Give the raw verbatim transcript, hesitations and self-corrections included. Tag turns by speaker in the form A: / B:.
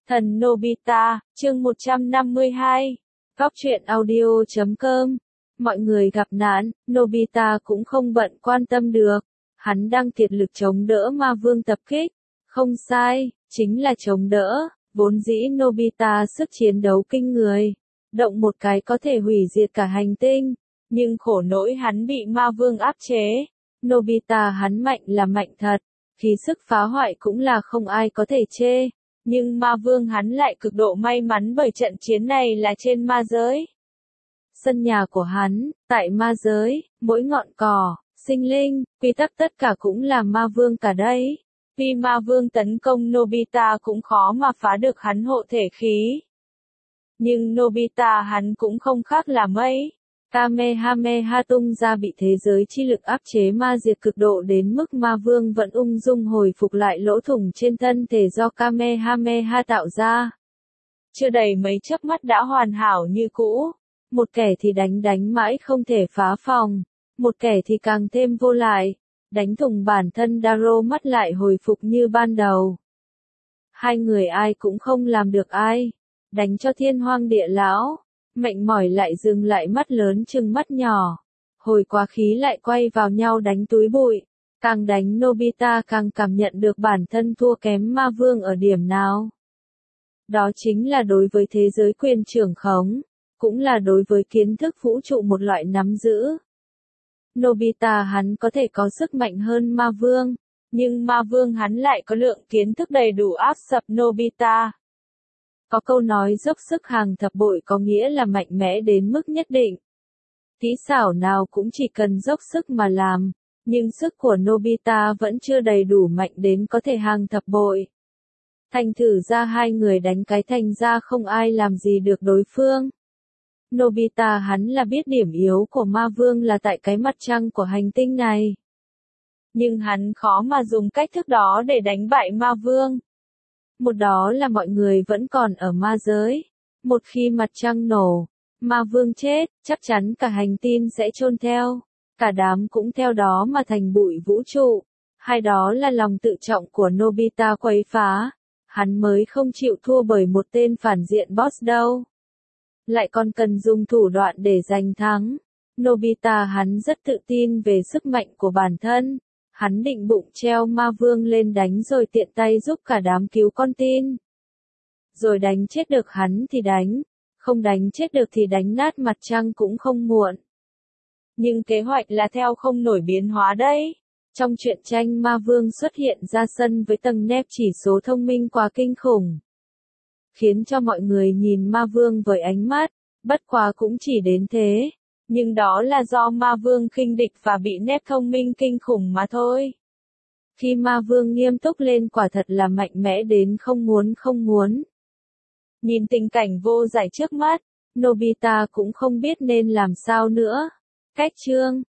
A: Thần Nobita, chương một trăm năm mươi hai. Góc truyện audio chấm com. Mọi người gặp nạn, Nobita cũng không bận quan tâm được. Hắn đang kiệt lực chống đỡ ma vương tập kích. Không sai, chính là chống đỡ. Vốn dĩ Nobita sức chiến đấu kinh người. Động một cái có thể hủy diệt cả hành tinh. Nhưng khổ nỗi hắn bị ma vương áp chế. Nobita hắn mạnh là mạnh thật. Khí sức phá hoại cũng là không ai có thể chê. Nhưng ma vương hắn lại cực độ may mắn bởi trận chiến này là trên ma giới. Sân nhà của hắn, tại ma giới, mỗi ngọn cỏ, sinh linh, quy tắc tất cả cũng là ma vương cả đấy. Vì ma vương tấn công Nobita cũng khó mà phá được hắn hộ thể khí. Nhưng Nobita hắn cũng không khác là mấy. Kamehameha tung ra bị thế giới chi lực áp chế ma diệt cực độ đến mức ma vương vẫn ung dung hồi phục lại lỗ thủng trên thân thể do Kamehameha tạo ra. Chưa đầy mấy chớp mắt đã hoàn hảo như cũ. Một kẻ thì đánh đánh mãi không thể phá phòng. Một kẻ thì càng thêm vô lại. Đánh thủng bản thân Daro mắt lại hồi phục như ban đầu. Hai người ai cũng không làm được ai. Đánh cho thiên hoang địa lão. Mệnh mỏi lại dừng lại mắt lớn chừng mắt nhỏ. Hồi quá khí lại quay vào nhau đánh túi bụi. Càng đánh Nobita càng cảm nhận được bản thân thua kém ma vương ở điểm nào. Đó chính là đối với thế giới quyền trưởng khống. Cũng là đối với kiến thức vũ trụ một loại nắm giữ. Nobita hắn có thể có sức mạnh hơn ma vương. Nhưng ma vương hắn lại có lượng kiến thức đầy đủ áp sập Nobita. Có câu nói dốc sức hàng thập bội có nghĩa là mạnh mẽ đến mức nhất định. Kỹ xảo nào cũng chỉ cần dốc sức mà làm, nhưng sức của Nobita vẫn chưa đầy đủ mạnh đến có thể hàng thập bội. Thành thử ra hai người đánh cái thành ra không ai làm gì được đối phương. Nobita hắn là biết điểm yếu của ma vương là tại cái mặt trăng của hành tinh này. Nhưng hắn khó mà dùng cách thức đó để đánh bại ma vương. Một đó là mọi người vẫn còn ở ma giới. Một khi mặt trăng nổ, ma vương chết, chắc chắn cả hành tinh sẽ chôn theo. Cả đám cũng theo đó mà thành bụi vũ trụ. Hai đó là lòng tự trọng của Nobita quấy phá. Hắn mới không chịu thua bởi một tên phản diện boss đâu. Lại còn cần dùng thủ đoạn để giành thắng. Nobita hắn rất tự tin về sức mạnh của bản thân. Hắn định bụng treo ma vương lên đánh rồi tiện tay giúp cả đám cứu con tin. Rồi đánh chết được hắn thì đánh. Không đánh chết được thì đánh nát mặt trăng cũng không muộn. Nhưng kế hoạch là theo không nổi biến hóa đấy. Trong truyện tranh ma vương xuất hiện ra sân với tầng nép chỉ số thông minh quá kinh khủng. Khiến cho mọi người nhìn ma vương với ánh mắt, bất quá cũng chỉ đến thế. Nhưng đó là do ma vương khinh địch và bị nép thông minh kinh khủng mà thôi. Khi ma vương nghiêm túc lên quả thật là mạnh mẽ đến không muốn không muốn. Nhìn tình cảnh vô giải trước mắt, Nobita cũng không biết nên làm sao nữa. Cách chương